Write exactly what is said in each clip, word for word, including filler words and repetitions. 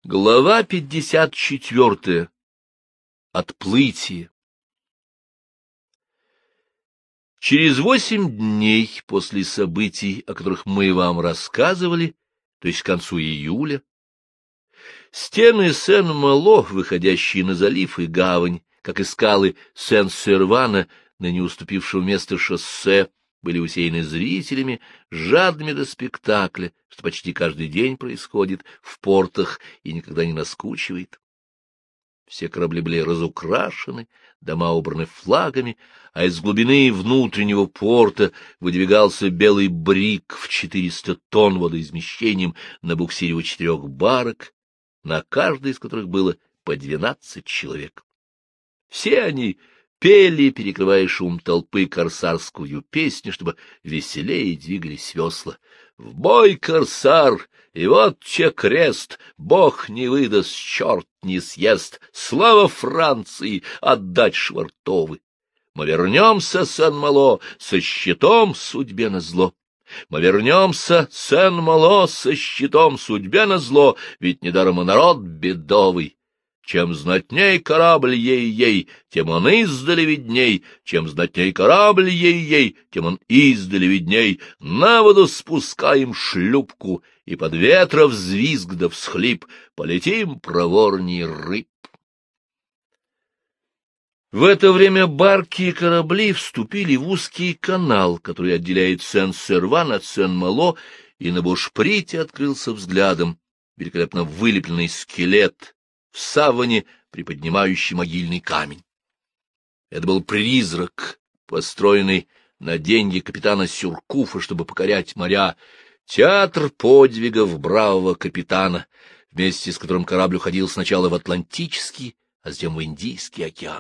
Глава пятьдесят четвертая. Отплытие. Через восемь дней после событий, о которых мы вам рассказывали, то есть к концу июля, стены Сен-Мало, выходящие на залив и гавань, как и скалы Сен-Сервана, ныне уступившего место шоссе, были усеяны зрителями, жадными до спектакля, что почти каждый день происходит в портах и никогда не наскучивает. Все корабли были разукрашены, дома убраны флагами, а из глубины внутреннего порта выдвигался белый брик в четыреста тонн водоизмещением на буксире у четырех барок, на каждой из которых было по двенадцать человек. Все они пели, перекрывая шум толпы, корсарскую песню, чтобы веселее двигались весла. «В бой, корсар! И вот че крест! Бог не выдаст, черт не съест! Слава Франции! Отдать швартовы! Мы вернемся, Сен-Мало, со щитом судьбе назло! Мы вернемся, Сен-Мало, со щитом судьбе назло, ведь недаром и народ бедовый! Чем знатней корабль ей-ей, тем он издали видней, чем знатней корабль ей-ей, тем он издали видней. На воду спускаем шлюпку, и под ветра взвизг да всхлип, полетим проворней рыб. В это время барки и корабли вступили в узкий канал, который отделяет Сен-Серван от Сен-Мало, и на бушприте открылся взглядом великолепно вылепленный скелет в саване, приподнимающий могильный камень. Это был призрак, построенный на деньги капитана Сюркуфа, чтобы покорять моря, театр подвигов бравого капитана, вместе с которым корабль уходил сначала в Атлантический, а затем в Индийский океан.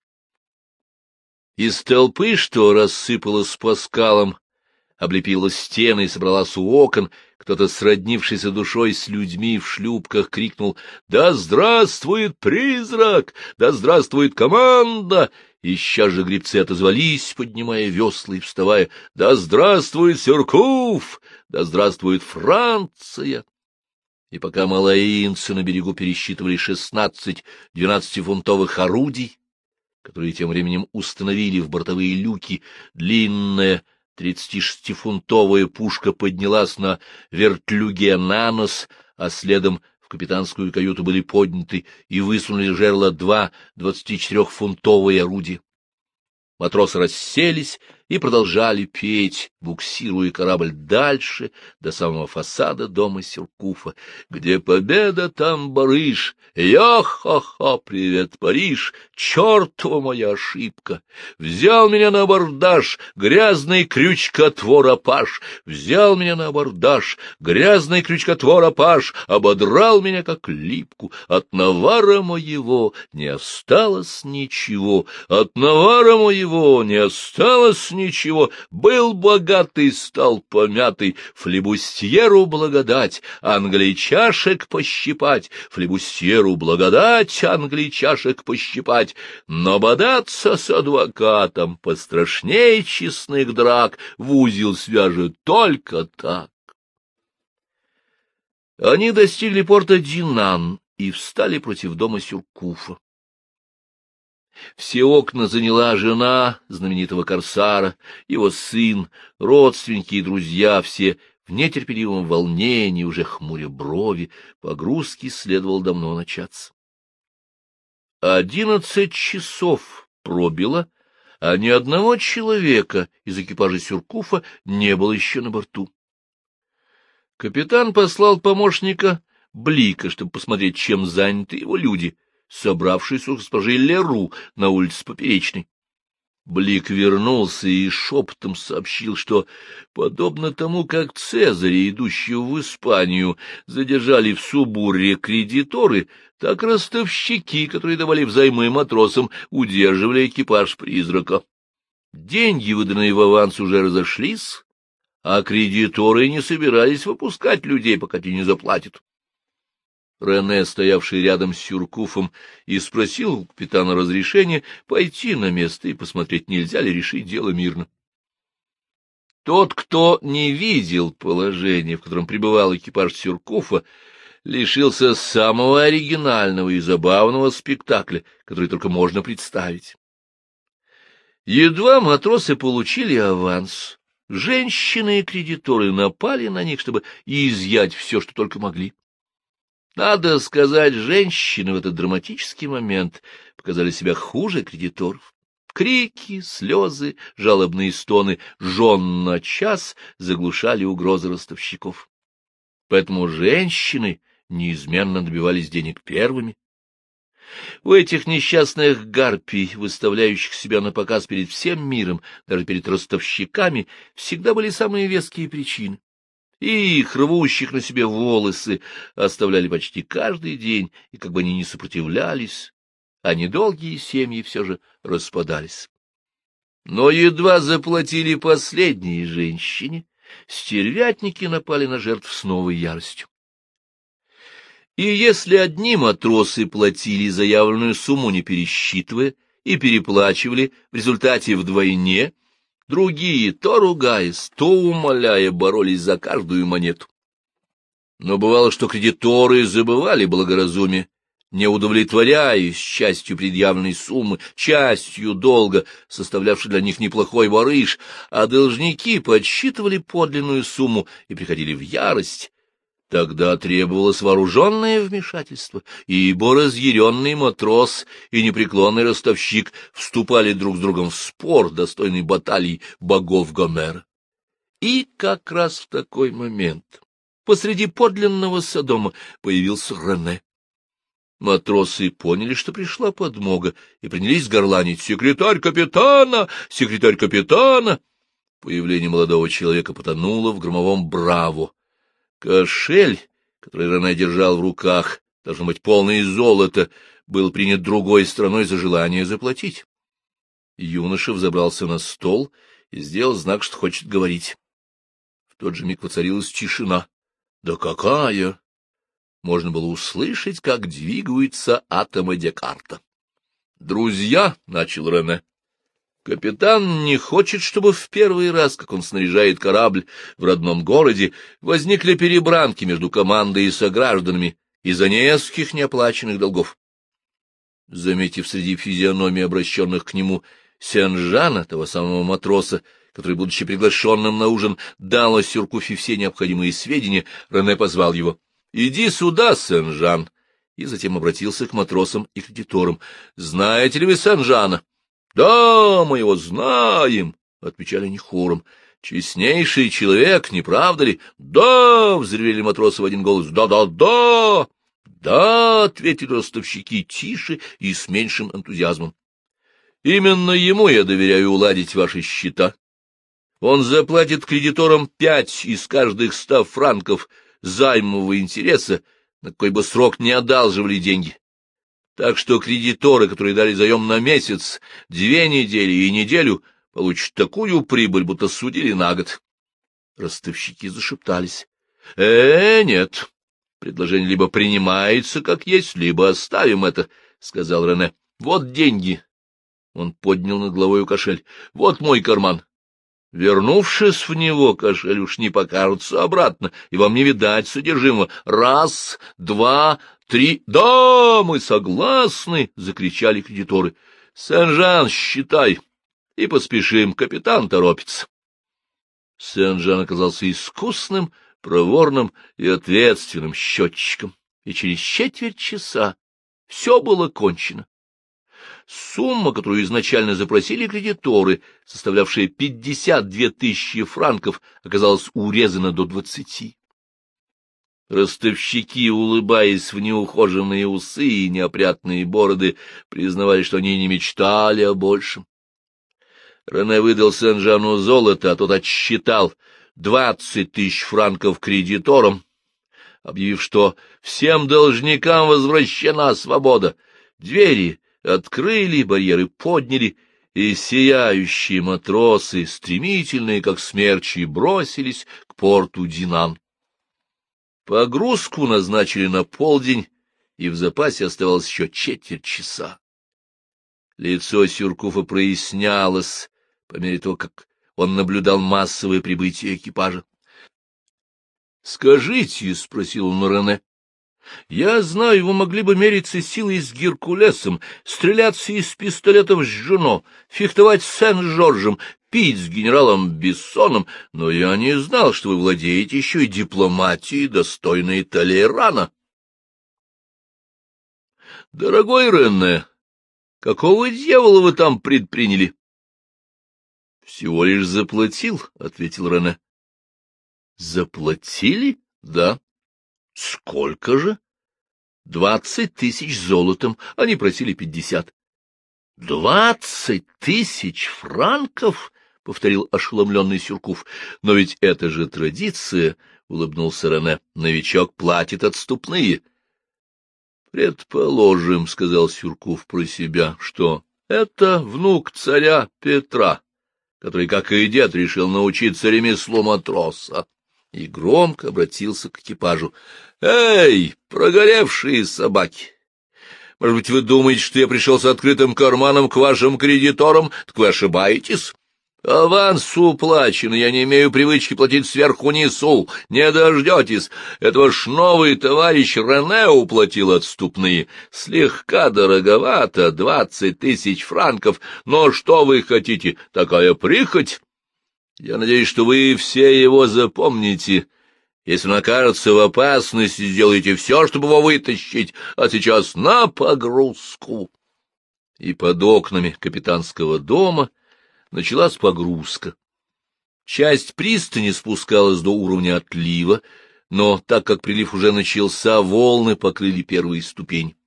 Из толпы, что рассыпалась по скалам, облепила стены и собралась у окон, кто-то, сроднившийся душой с людьми в шлюпках, крикнул: «Да здравствует призрак! Да здравствует команда!» И сейчас же гребцы отозвались, поднимая весла и вставая: «Да здравствует Сюркуф! Да здравствует Франция!» И пока малоинцы на берегу пересчитывали шестнадцать двенадцатифунтовых орудий, которые тем временем установили в бортовые люки, длинная тридцатишестифунтовая пушка поднялась на вертлюге на нос, а следом в капитанскую каюту были подняты и высунули жерла два двадцатичетырехфунтовые орудия. Матросы расселись и продолжали петь, буксируя корабль дальше, до самого фасада дома Сюркуфа. «Где победа, там барыш! Я-ха-ха, привет, Париж! Чертова моя ошибка! Взял меня на абордаж грязный крючкотвор-апаш! Взял меня на абордаж грязный крючкотвор-апаш! Ободрал меня, как липку! От навара моего не осталось ничего! От навара моего не осталось ничего! Был богатый, стал помятый! Флебустьеру благодать, англичашек пощипать! Флебустьеру благодать, англичашек пощипать! Но бодаться с адвокатом пострашней честных драк, в узел свяжет только так!» Они достигли порта Динан и встали против дома Сюркуфа. Все окна заняла жена знаменитого корсара, его сын, родственники и друзья, все в нетерпеливом волнении, уже хмуря брови, погрузки следовало давно начаться. Одиннадцать часов пробило, а ни одного человека из экипажа Сюркуфа не было еще на борту. Капитан послал помощника Блика, чтобы посмотреть, чем заняты его люди, собравшись у госпожи Леру на улице Поперечной. Блик вернулся и шепотом сообщил, что, подобно тому, как Цезаря, идущего в Испанию, задержали в Субурре кредиторы, так ростовщики, которые давали взаймы матросам, удерживали экипаж призрака. Деньги, выданные в аванс, уже разошлись, а кредиторы не собирались выпускать людей, пока те не заплатят. Рене, стоявший рядом с Сюркуфом, и спросил у капитана разрешения пойти на место и посмотреть, нельзя ли решить дело мирно. Тот, кто не видел положения, в котором пребывал экипаж Сюркуфа, лишился самого оригинального и забавного спектакля, который только можно представить. Едва матросы получили аванс, женщины и кредиторы напали на них, чтобы изъять все, что только могли. Надо сказать, женщины в этот драматический момент показали себя хуже кредиторов. Крики, слезы, жалобные стоны жен на час заглушали угрозы ростовщиков. Поэтому женщины неизменно добивались денег первыми. У этих несчастных гарпий, выставляющих себя на показ перед всем миром, даже перед ростовщиками, всегда были самые веские причины. И их, рвущих на себе волосы, оставляли почти каждый день, и как бы они ни сопротивлялись, а недолгие семьи все же распадались. Но едва заплатили последние женщине, стервятники напали на жертв с новой яростью. И если одни матросы платили заявленную сумму, не пересчитывая, и переплачивали в результате вдвойне, другие, то ругаясь, то умоляя, боролись за каждую монету. Но бывало, что кредиторы забывали благоразумие, не удовлетворяясь частью предъявленной суммы, частью долга, составлявшей для них неплохой барыш, а должники подсчитывали подлинную сумму и приходили в ярость. Тогда требовалось вооруженное вмешательство, ибо разъяренный матрос и непреклонный ростовщик вступали друг с другом в спор, достойный баталий богов Гомера. И как раз в такой момент посреди подлинного Содома появился Рене. Матросы поняли, что пришла подмога, и принялись горланить: «Секретарь капитана! Секретарь капитана!» Появление молодого человека потонуло в громовом «Браво!». Кошель, который Рене держал в руках, должно быть полный золота, был принят другой стороной за желание заплатить. Юноша взобрался на стол и сделал знак, что хочет говорить. В тот же миг воцарилась тишина. Да какая! Можно было услышать, как двигаются атомы Декарта. «Друзья», — начал Рене, — «капитан не хочет, чтобы в первый раз, как он снаряжает корабль в родном городе, возникли перебранки между командой и согражданами из-за нескольких неоплаченных долгов». Заметив среди физиономий, обращенных к нему, Сен-Жана, того самого матроса, который, будучи приглашенным на ужин, дал о Сюркуфе все необходимые сведения, Рене позвал его. «Иди сюда, Сен-Жан», и затем обратился к матросам и кредиторам. «Знаете ли вы Сен-Жана?» «Да, мы его знаем», — отвечали они хором. «Честнейший человек, не правда ли?» «Да», — взревели матросы в один голос. «Да-да-да!» «Да», — ответили ростовщики тише и с меньшим энтузиазмом. «Именно ему я доверяю уладить ваши счета. Он заплатит кредиторам пять из каждых ста франков займового интереса, на какой бы срок не одалживали деньги. Так что кредиторы, которые дали заем на месяц, две недели и неделю, получат такую прибыль, будто судили на год». Ростовщики зашептались. «Э, нет, предложение либо принимается как есть, либо оставим это», — сказал Рене. «Вот деньги». Он поднял над головой кошель. «Вот мой карман. Вернувшись в него, кошель уж не покажется обратно, и вам не видать содержимого. Раз, два, три... — Да, мы согласны! — закричали кредиторы. — Сен-Жан, считай, и поспешим, капитан торопится. Сен-Жан оказался искусным, проворным и ответственным счетчиком, и через четверть часа все было кончено. Сумма, которую изначально запросили кредиторы, составлявшая пятьдесят две тысячи франков, оказалась урезана до двадцати. Ростовщики, улыбаясь в неухоженные усы и неопрятные бороды, признавали, что они не мечтали о большем. Рене выдал Сен-Жану золото, а тот отсчитал двадцать тысяч франков кредиторам, объявив, что всем должникам возвращена свобода. Двери открыли, барьеры подняли, и сияющие матросы, стремительные, как смерчи, бросились к порту Динан. Погрузку назначили на полдень, и в запасе оставалось еще четверть часа. Лицо Сюркуфа прояснялось по мере того, как он наблюдал массовое прибытие экипажа. — Скажите, — спросил он Рене, Я знаю, вы могли бы мериться силой с Геркулесом, стреляться из пистолетов с Жуно, фехтовать с Сен-Жоржем, пить с генералом Бессоном, но я не знал, что вы владеете еще и дипломатией, достойной Толейрана. Дорогой Рене, какого дьявола вы там предприняли? — Всего лишь заплатил, — ответил Рене. — Заплатили? — Да. — Сколько же? — Двадцать тысяч золотом, они просили пятьдесят. — Двадцать тысяч франков? — повторил ошеломленный Сюрков. — Но ведь это же традиция, — улыбнулся Рене. — Новичок платит отступные. — Предположим, — сказал Сюрков про себя, — что это внук царя Петра, который, как и дед, решил научиться ремеслу матроса. И громко обратился к экипажу. — Эй, прогоревшие собаки! Может быть, вы думаете, что я пришел с открытым карманом к вашим кредиторам? Так вы ошибаетесь. Аванс уплачен, я не имею привычки платить сверху низу. Не дождетесь. Это ваш новый товарищ Рене уплатил отступные. Слегка дороговато, двадцать тысяч франков. Но что вы хотите? Такая прихоть? Я надеюсь, что вы все его запомните. Если он окажется в опасности, сделайте все, чтобы его вытащить. А сейчас на погрузку. И под окнами капитанского дома началась погрузка. Часть пристани спускалась до уровня отлива, но так как прилив уже начался, волны покрыли первые ступени.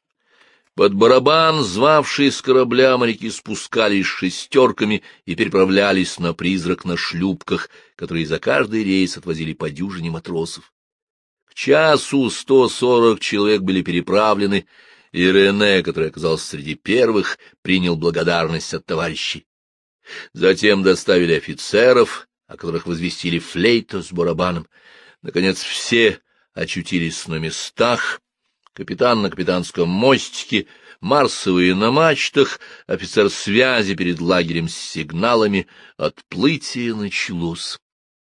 Под барабан, звавшие с корабля, моряки спускались шестерками и переправлялись на Призрак на шлюпках, которые за каждый рейс отвозили по дюжине матросов. К часу сто сорок человек были переправлены, и Рене, который оказался среди первых, принял благодарность от товарищей. Затем доставили офицеров, о которых возвестили флейта с барабаном. Наконец все очутились на местах. Капитан на капитанском мостике, марсовые на мачтах, офицер связи перед лагерем с сигналами. Отплытие началось.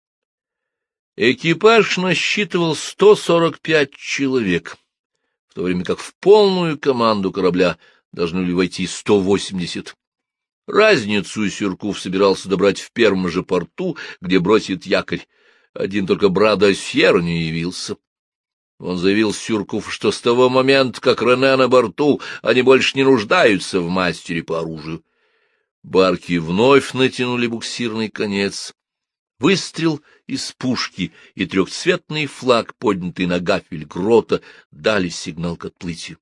Экипаж насчитывал сто сорок пять человек, в то время как в полную команду корабля должны были войти сто восемьдесят. Разницу Сюрков собирался добрать в первом же порту, где бросит якорь. Один только Брадосьер не явился. Он заявил Сюркову, что с того момента, как Рене на борту, они больше не нуждаются в мастере по оружию. Барки вновь натянули буксирный конец. Выстрел из пушки и трехцветный флаг, поднятый на гафель грота, дали сигнал к отплытию.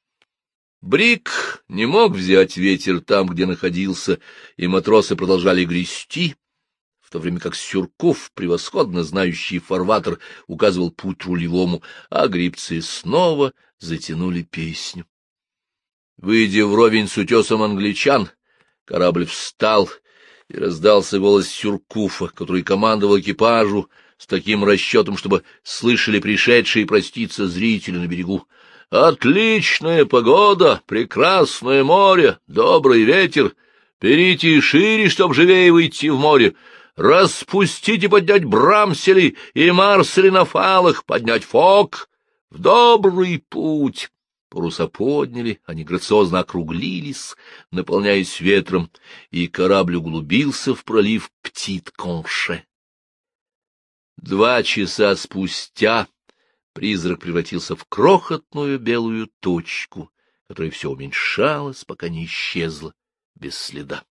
Брик не мог взять ветер там, где находился, и матросы продолжали грести, в то время как Сюрков, превосходно знающий фарватер, указывал путь рулевому, а гребцы снова затянули песню. Выйдя вровень с утесом англичан, корабль встал, и раздался голос Сюркуфа, который командовал экипажу с таким расчетом, чтобы слышали пришедшие проститься зрители на берегу. «Отличная погода, прекрасное море, добрый ветер. Берите шире, чтоб живее выйти в море. Распустите поднять брамсели и марсели на фалах, поднять фок. В добрый путь!» Паруса подняли, они грациозно округлились, наполняясь ветром, и корабль углубился в пролив Птит-Конше. Два часа спустя Призрак превратился в крохотную белую точку, которая все уменьшалась, пока не исчезла без следа.